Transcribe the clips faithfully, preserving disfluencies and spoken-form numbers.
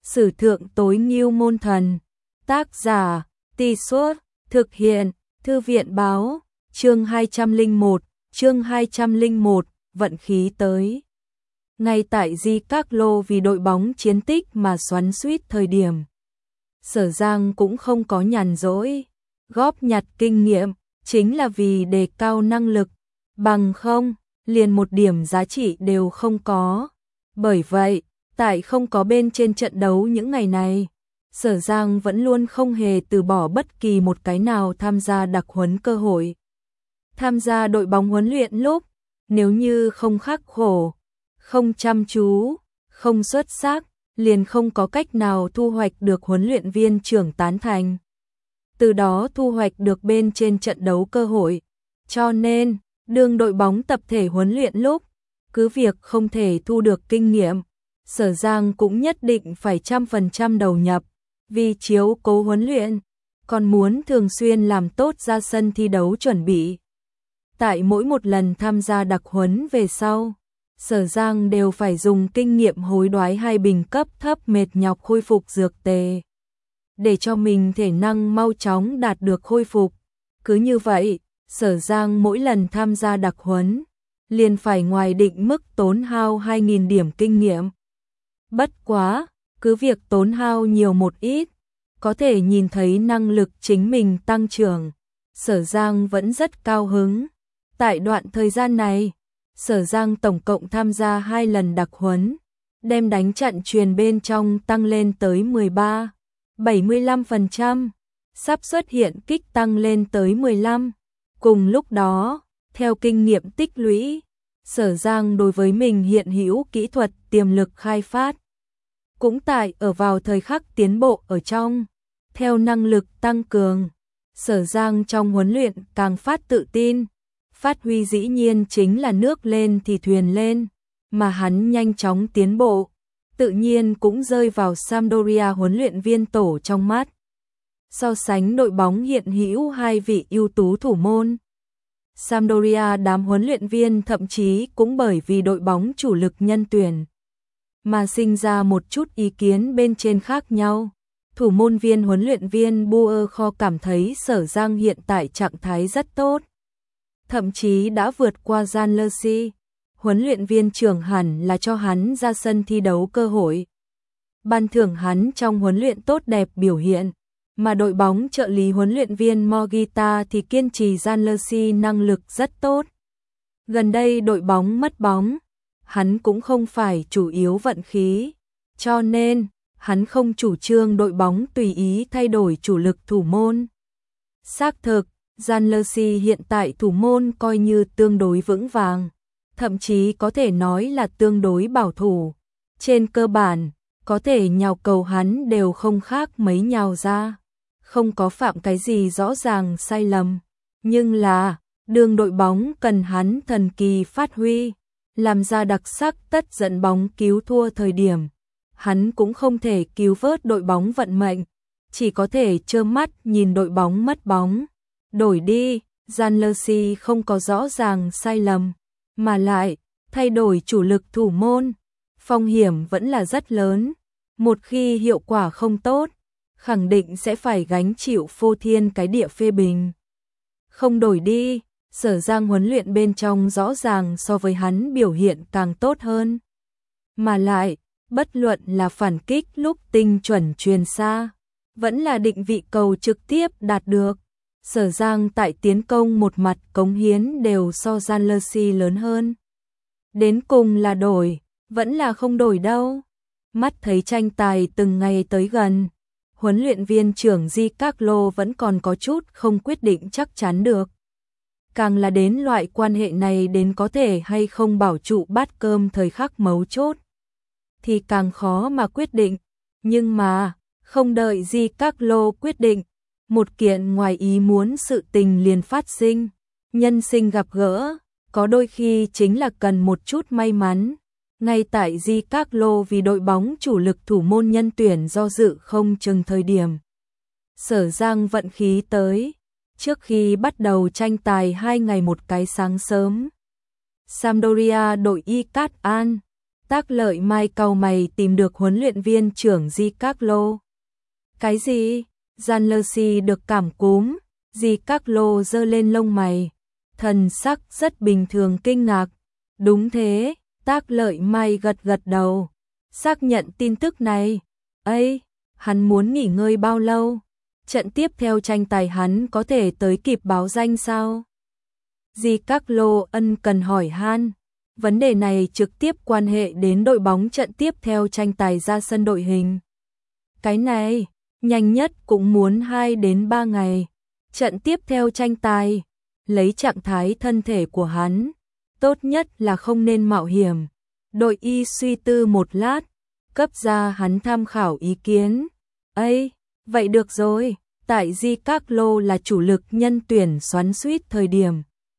Sử thượng tối ngưu môn thần. Tác giả, Tì Suốt, thực hiện, Thư viện báo, chương hai trăm lẻ một, chương hai trăm lẻ một, vận khí tới. Ngay tại Di Các Lô vì đội bóng chiến tích mà xoắn xuýt thời điểm. Sở Giang cũng không có nhàn rỗi, góp nhặt kinh nghiệm, chính là vì đề cao năng lực, bằng không, liền một điểm giá trị đều không có. Bởi vậy, tại không có bên trên trận đấu những ngày này, Sở Giang vẫn luôn không hề từ bỏ bất kỳ một cái nào tham gia đặc huấn cơ hội. Tham gia đội bóng huấn luyện lúc, nếu như không khắc khổ, không chăm chú, không xuất sắc, liền không có cách nào thu hoạch được huấn luyện viên trưởng tán thành. Từ đó thu hoạch được bên trên trận đấu cơ hội. Cho nên, đương đội bóng tập thể huấn luyện lúc, cứ việc không thể thu được kinh nghiệm, Sở Giang cũng nhất định phải trăm phần trăm đầu nhập, vì chiếu cố huấn luyện, còn muốn thường xuyên làm tốt ra sân thi đấu chuẩn bị. Tại mỗi một lần tham gia đặc huấn về sau, Sở Giang đều phải dùng kinh nghiệm hối đoái hai bình cấp thấp mệt nhọc khôi phục dược tề, để cho mình thể năng mau chóng đạt được khôi phục. Cứ như vậy, Sở Giang mỗi lần tham gia đặc huấn, liền phải ngoài định mức tốn hao hai nghìn điểm kinh nghiệm. Bất quá, cứ việc tốn hao nhiều một ít, có thể nhìn thấy năng lực chính mình tăng trưởng, Sở Giang vẫn rất cao hứng. Tại đoạn thời gian này, Sở Giang tổng cộng tham gia hai lần đặc huấn, đem đánh trận truyền bên trong tăng lên tới mười ba, bảy mươi lăm phần trăm, sắp xuất hiện kích tăng lên tới mười lăm. Cùng lúc đó, theo kinh nghiệm tích lũy, Sở Giang đối với mình hiện hữu kỹ thuật tiềm lực khai phát, cũng tại ở vào thời khắc tiến bộ ở trong. Theo năng lực tăng cường, Sở Giang trong huấn luyện càng phát tự tin, phát huy dĩ nhiên chính là nước lên thì thuyền lên, mà hắn nhanh chóng tiến bộ, tự nhiên cũng rơi vào Sampdoria huấn luyện viên tổ trong mắt. So sánh đội bóng hiện hữu hai vị ưu tú thủ môn, Sampdoria đám huấn luyện viên thậm chí cũng bởi vì đội bóng chủ lực nhân tuyển mà sinh ra một chút ý kiến bên trên khác nhau. Thủ môn viên huấn luyện viên Buerkho cảm thấy Sở Giang hiện tại trạng thái rất tốt, thậm chí đã vượt qua Jan Lersi. Huấn luyện viên trưởng hẳn là cho hắn ra sân thi đấu cơ hội, ban thưởng hắn trong huấn luyện tốt đẹp biểu hiện. Mà đội bóng trợ lý huấn luyện viên Morita thì kiên trì Jan Lersi năng lực rất tốt. Gần đây đội bóng mất bóng, hắn cũng không phải chủ yếu vận khí, cho nên hắn không chủ trương đội bóng tùy ý thay đổi chủ lực thủ môn. Xác thực, Jan Lersi hiện tại thủ môn coi như tương đối vững vàng, thậm chí có thể nói là tương đối bảo thủ. Trên cơ bản, có thể nhào cầu hắn đều không khác mấy nhào ra, không có phạm cái gì rõ ràng sai lầm. Nhưng là, đường đội bóng cần hắn thần kỳ phát huy, làm ra đặc sắc tất dẫn bóng cứu thua thời điểm, hắn cũng không thể cứu vớt đội bóng vận mệnh, chỉ có thể trơ mắt nhìn đội bóng mất bóng. Đổi đi, Jan Lersi không có rõ ràng sai lầm, mà lại, thay đổi chủ lực thủ môn, phong hiểm vẫn là rất lớn. Một khi hiệu quả không tốt, khẳng định sẽ phải gánh chịu phô thiên cái địa phê bình. Không đổi đi, Sở Giang huấn luyện bên trong rõ ràng so với hắn biểu hiện càng tốt hơn. Mà lại, bất luận là phản kích lúc tinh chuẩn truyền xa, vẫn là định vị cầu trực tiếp đạt được, Sở Giang tại tiến công một mặt cống hiến đều so Jan Lersi lớn hơn. Đến cùng là đổi, vẫn là không đổi đâu. Mắt thấy tranh tài từng ngày tới gần, huấn luyện viên trưởng Di Các Lô vẫn còn có chút không quyết định chắc chắn được. Càng là đến loại quan hệ này đến có thể hay không bảo trụ bát cơm thời khắc mấu chốt, thì càng khó mà quyết định. Nhưng mà, không đợi Di Các Lô quyết định, một kiện ngoài ý muốn sự tình liền phát sinh. Nhân sinh gặp gỡ, có đôi khi chính là cần một chút may mắn. Ngay tại Di Các Lô vì đội bóng chủ lực thủ môn nhân tuyển do dự không chừng thời điểm, Sở Giang vận khí tới. Trước khi bắt đầu tranh tài hai ngày một cái sáng sớm, Sampdoria đội Y Cát An Tác Lợi Mai cau mày tìm được huấn luyện viên trưởng Giancarlo. Cái gì? Gianluigi được cảm cúm, Giancarlo giơ lên lông mày, thần sắc rất bình thường kinh ngạc. Đúng thế, Tác Lợi Mai gật gật đầu, xác nhận tin tức này. Ây, hắn muốn nghỉ ngơi bao lâu? Trận tiếp theo tranh tài hắn có thể tới kịp báo danh sao? Giancarlo ân cần hỏi han. Vấn đề này trực tiếp quan hệ đến đội bóng trận tiếp theo tranh tài ra sân đội hình. Cái này, nhanh nhất cũng muốn hai đến ba ngày. Trận tiếp theo tranh tài, lấy trạng thái thân thể của hắn, tốt nhất là không nên mạo hiểm. Đội y suy tư một lát, cấp ra hắn tham khảo ý kiến. Ây, vậy được rồi, tại Giancarlo là chủ lực nhân tuyển xoắn xuýt thời điểm.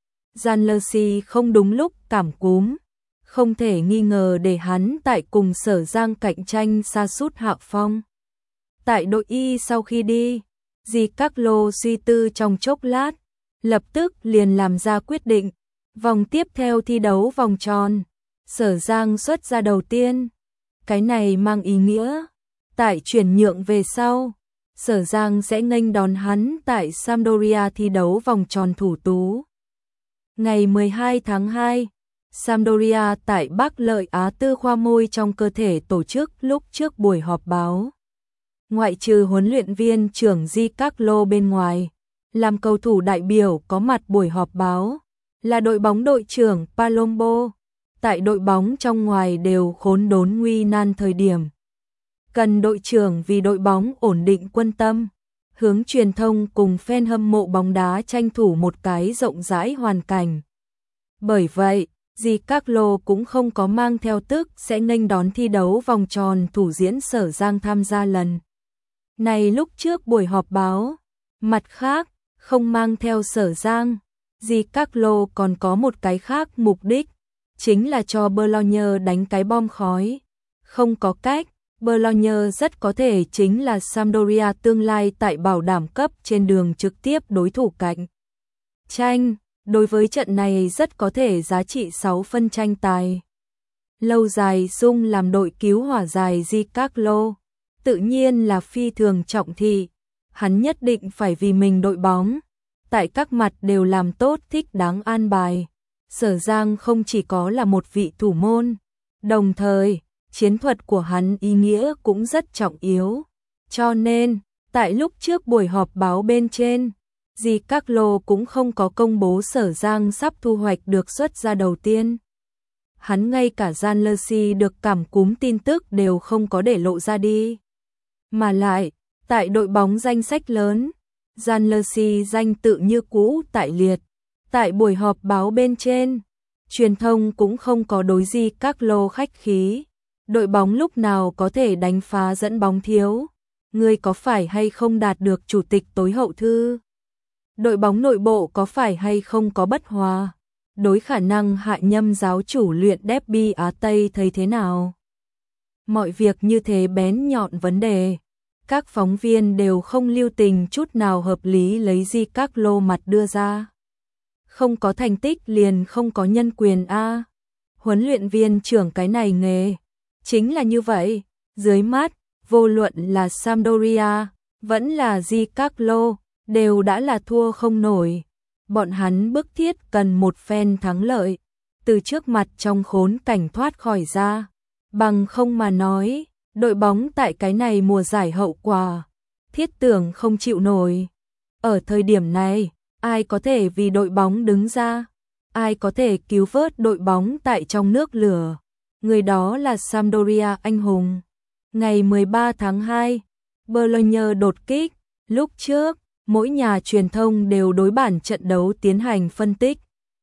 Gianluigi không đúng lúc cảm cúm, không thể nghi ngờ để hắn tại cùng Sở Giang cạnh tranh sa sút hạ phong. Tại đội y sau khi đi, Giancarlo suy tư trong chốc lát, lập tức liền làm ra quyết định. Vòng tiếp theo thi đấu vòng tròn, Sở Giang xuất ra đầu tiên. Cái này mang ý nghĩa, tại chuyển nhượng về sau, Sở Giang sẽ nghênh đón hắn tại Sampdoria thi đấu vòng tròn thủ tú. Ngày mười hai tháng hai, Sampdoria tại Bắc Lợi Á Tư khoa môi trong cơ thể tổ chức lúc trước buổi họp báo. Ngoại trừ huấn luyện viên trưởng Giancarlo bên ngoài, làm cầu thủ đại biểu có mặt buổi họp báo, là đội bóng đội trưởng Palombo. Tại đội bóng trong ngoài đều khốn đốn nguy nan thời điểm. Cần đội trưởng vì đội bóng ổn định quân tâm, hướng truyền thông cùng fan hâm mộ bóng đá tranh thủ một cái rộng rãi hoàn cảnh. Bởi vậy, Giancarlo cũng không có mang theo tức sẽ nghênh đón thi đấu vòng tròn thủ diễn Sở Giang tham gia lần này lúc trước buổi họp báo. Mặt khác, không mang theo Sở Giang, Giancarlo còn có một cái khác mục đích, chính là cho Bologna đánh cái bom khói. Không có cách, Bologna rất có thể chính là Sampdoria tương lai tại bảo đảm cấp trên đường trực tiếp đối thủ cạnh tranh. Đối với trận này rất có thể giá trị sáu phân tranh tài. Lâu dài Dung làm đội cứu hỏa dài Giancarlo, tự nhiên là phi thường trọng thị. Hắn nhất định phải vì mình đội bóng, tại các mặt đều làm tốt thích đáng an bài. Sở Giang không chỉ có là một vị thủ môn, đồng thời, chiến thuật của hắn ý nghĩa cũng rất trọng yếu. Cho nên, tại lúc trước buổi họp báo bên trên, Giancarlo cũng không có công bố Sở Giang sắp thu hoạch được xuất ra đầu tiên. Hắn ngay cả Gianluigi được cảm cúm tin tức đều không có để lộ ra đi. Mà lại, tại đội bóng danh sách lớn, Gianluigi danh tự như cũ tại liệt. Tại buổi họp báo bên trên, truyền thông cũng không có đối Giancarlo khách khí. Đội bóng lúc nào có thể đánh phá dẫn bóng thiếu? Ngươi có phải hay không đạt được chủ tịch tối hậu thư? Đội bóng nội bộ có phải hay không có bất hòa? Đối khả năng hạ nhâm giáo chủ luyện derby Á Tây thấy thế nào? Mọi việc như thế bén nhọn vấn đề. Các phóng viên đều không lưu tình chút nào hợp lý lấy Giancarlo mặt đưa ra. Không có thành tích liền không có nhân quyền a. Huấn luyện viên trưởng cái này nghề chính là như vậy. Dưới mắt, vô luận là Sampdoria vẫn là Giancarlo đều đã là thua không nổi. Bọn hắn bức thiết cần một phen thắng lợi, từ trước mặt trong khốn cảnh thoát khỏi ra. Bằng không mà nói, đội bóng tại cái này mùa giải hậu quả, thiết tưởng không chịu nổi. Ở thời điểm này, ai có thể vì đội bóng đứng ra? Ai có thể cứu vớt đội bóng tại trong nước lửa? Người đó là Sampdoria anh hùng. Ngày mười ba tháng hai, Bologna đột kích. Lúc trước, mỗi nhà truyền thông đều đối bản trận đấu tiến hành phân tích.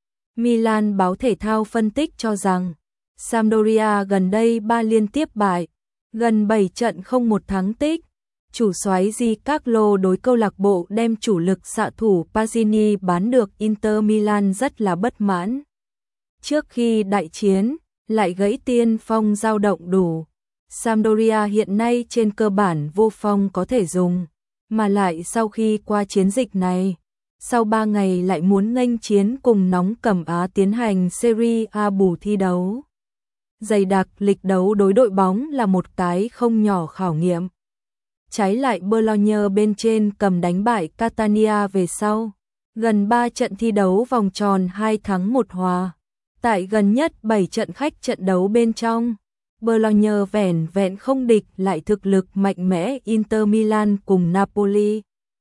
Milan báo thể thao phân tích cho rằng, Sampdoria gần đây ba liên tiếp bại, gần bảy trận không một thắng tích. Chủ soái Giancarlo đối câu lạc bộ đem chủ lực xạ thủ Pazzini bán được Inter Milan rất là bất mãn. Trước khi đại chiến, lại gãy tiên phong dao động đủ. Sampdoria hiện nay trên cơ bản vô phong có thể dùng, mà lại sau khi qua chiến dịch này, sau ba ngày lại muốn nghênh chiến cùng nóng Cẩm Á tiến hành Serie A bù thi đấu. dày đặc lịch đấu đối đội bóng là một cái không nhỏ khảo nghiệm. Trái lại Bologne bên trên cầm đánh bại Catania về sau, gần ba trận thi đấu vòng tròn hai thắng một hòa. Tại gần nhất bảy trận khách trận đấu bên trong, Bologne vẻn vẹn không địch lại thực lực mạnh mẽ Inter Milan cùng Napoli.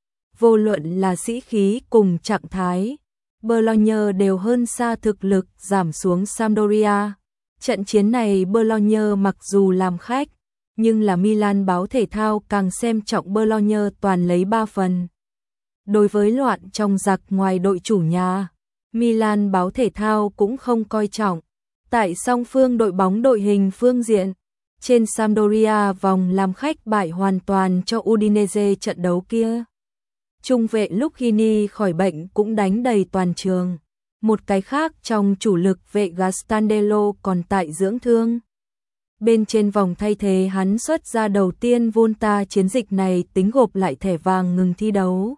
Vô luận là sĩ khí cùng trạng thái, Bologne đều hơn xa thực lực giảm xuống Sampdoria. Trận chiến này Bologne mặc dù làm khách, nhưng là Milan báo thể thao càng xem trọng Bologne toàn lấy ba phần. Đối với loạn trong giặc ngoài đội chủ nhà, Milan báo thể thao cũng không coi trọng. Tại song phương đội bóng đội hình phương diện, trên Sampdoria vòng làm khách bại hoàn toàn cho Udinese trận đấu kia. Trung vệ Lucchini khỏi bệnh cũng đánh đầy toàn trường. Một cái khác trong chủ lực vệ Gastandello còn tại dưỡng thương. Bên trên vòng thay thế hắn xuất ra đầu tiên Volta chiến dịch này tính gộp lại thẻ vàng ngừng thi đấu.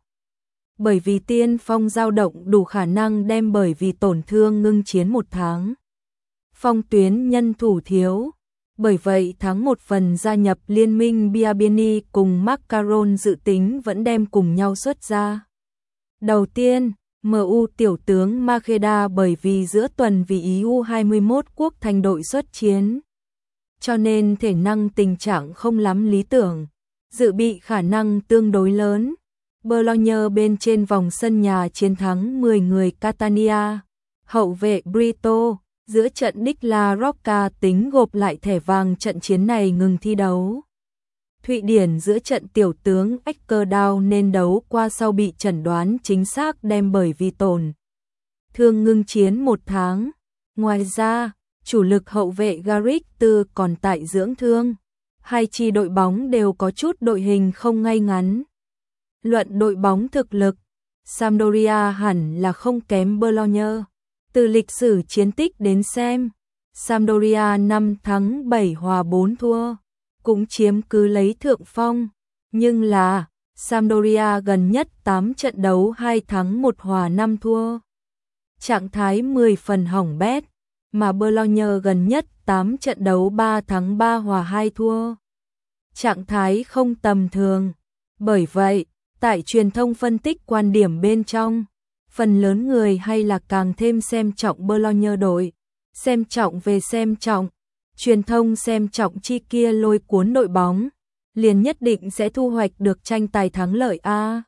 Bởi vì tiên phong dao động đủ khả năng đem bởi vì tổn thương ngưng chiến một tháng. Phong tuyến nhân thủ thiếu. Bởi vậy tháng một phần gia nhập liên minh Biabiani cùng Macaron dự tính vẫn đem cùng nhau xuất ra. Đầu tiên, em u tiểu tướng Makeda bởi vì giữa tuần vì ý u hai mươi mốt quốc thành đội xuất chiến. Cho nên thể năng tình trạng không lắm lý tưởng, dự bị khả năng tương đối lớn. Bologne bên trên vòng sân nhà chiến thắng mười người Catania. Hậu vệ Brito, giữa trận Nick La Rocca tính gộp lại thẻ vàng trận chiến này ngừng thi đấu. Thụy Điển giữa trận tiểu tướng Eckerdau nên đấu qua sau bị chẩn đoán chính xác đem bởi vì tổn thương ngưng chiến một tháng. Ngoài ra, chủ lực hậu vệ Garrick Tư còn tại dưỡng thương. Hai chi đội bóng đều có chút đội hình không ngay ngắn. Luận đội bóng thực lực, Sampdoria hẳn là không kém Bologne. Từ lịch sử chiến tích đến xem, Sampdoria năm thắng bảy hòa bốn thua, cũng chiếm cứ lấy thượng phong. Nhưng là, Sampdoria gần nhất tám trận đấu hai thắng một hòa năm thua. Trạng thái mười phần hỏng bét, mà Bologne gần nhất tám trận đấu ba thắng ba hòa hai thua. Trạng thái không tầm thường. Bởi vậy, tại truyền thông phân tích quan điểm bên trong, phần lớn người hay là càng thêm xem trọng Bologne đội. Xem trọng về xem trọng, truyền thông xem trọng chi kia lôi cuốn đội bóng, liền nhất định sẽ thu hoạch được tranh tài thắng lợi a.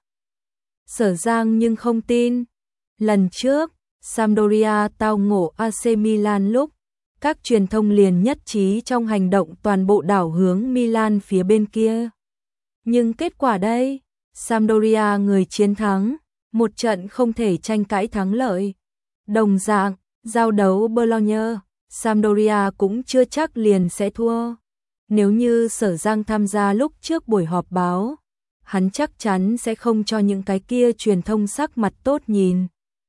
Sở Giang nhưng không tin. Lần trước, Sampdoria tao ngộ a xê Milan lúc, các truyền thông liền nhất trí trong hành động toàn bộ đảo hướng Milan phía bên kia. Nhưng kết quả đây, Sampdoria người chiến thắng, một trận không thể tranh cãi thắng lợi. Đồng dạng, giao đấu Bologne, Sampdoria cũng chưa chắc liền sẽ thua. Nếu như Sở Giang tham gia lúc trước buổi họp báo, hắn chắc chắn sẽ không cho những cái kia truyền thông sắc mặt tốt nhìn.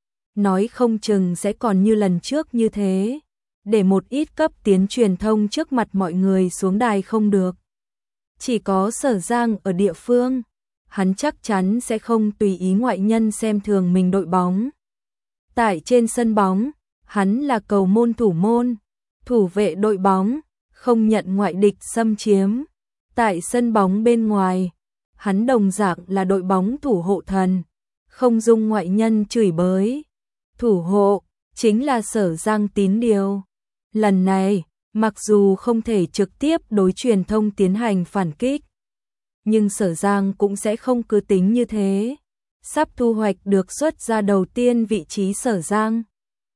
Nói không chừng sẽ còn như lần trước như thế, để một ít cấp tiến truyền thông trước mặt mọi người xuống đài không được. Chỉ có Sở Giang ở địa phương, hắn chắc chắn sẽ không tùy ý ngoại nhân xem thường mình đội bóng. Tại trên sân bóng, hắn là cầu môn thủ môn, thủ vệ đội bóng, không nhận ngoại địch xâm chiếm. Tại sân bóng bên ngoài, hắn đồng dạng là đội bóng thủ hộ thần, không dung ngoại nhân chửi bới. Thủ hộ chính là Sở Giang tín điều. Lần này, mặc dù không thể trực tiếp đối truyền thông tiến hành phản kích, nhưng Sở Giang cũng sẽ không cứ tính như thế. Sắp thu hoạch được xuất ra đầu tiên vị trí Sở Giang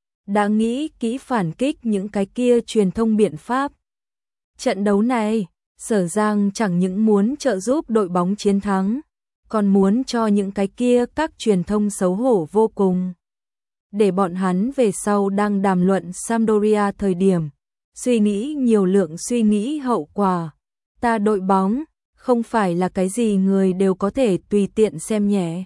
đã nghĩ kỹ phản kích những cái kia truyền thông biện pháp. Trận đấu này, Sở Giang chẳng những muốn trợ giúp đội bóng chiến thắng, còn muốn cho những cái kia các truyền thông xấu hổ vô cùng. Để bọn hắn về sau đang đàm luận Sampdoria thời điểm, suy nghĩ nhiều lượng suy nghĩ hậu quả. Ta đội bóng, không phải là cái gì người đều có thể tùy tiện xem nhẹ.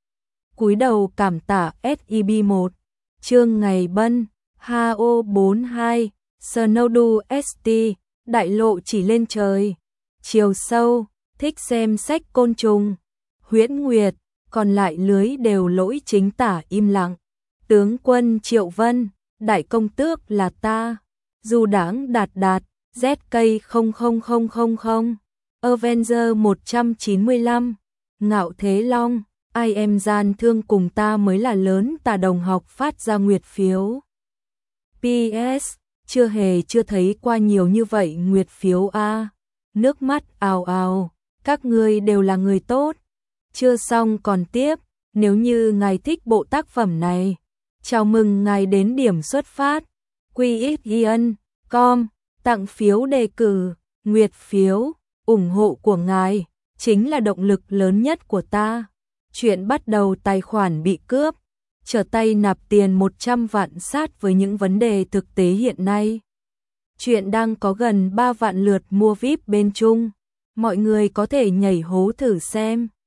Cúi đầu cảm tạ ét i bê một, Trương Ngày Bân, hát o bốn hai, Snowdu ét tê, đại lộ chỉ lên trời. Chiều sâu, thích xem sách côn trùng. Huyễn Nguyệt, còn lại lưới đều lỗi chính tả im lặng. Tướng quân Triệu Vân, đại công tước là ta. Du Đãng Đạt Đạt, Z K không không không không không, Avenger một trăm chín mươi lăm, Ngạo Thế Long, I am gian thương cùng ta mới là lớn tà đồng học phát ra nguyệt phiếu. pê ét, chưa hề chưa thấy qua nhiều như vậy nguyệt phiếu a. Nước mắt ào ào, các ngươi đều là người tốt. Chưa xong còn tiếp, nếu như ngài thích bộ tác phẩm này, chào mừng ngài đến điểm xuất phát. quy ích yên com, tặng phiếu đề cử, nguyệt phiếu, ủng hộ của ngài chính là động lực lớn nhất của ta. Chuyện bắt đầu tài khoản bị cướp, trở tay nạp tiền một trăm vạn sát với những vấn đề thực tế hiện nay. Chuyện đang có gần ba vạn lượt mua vi ai pi bên Trung, mọi người có thể nhảy hố thử xem.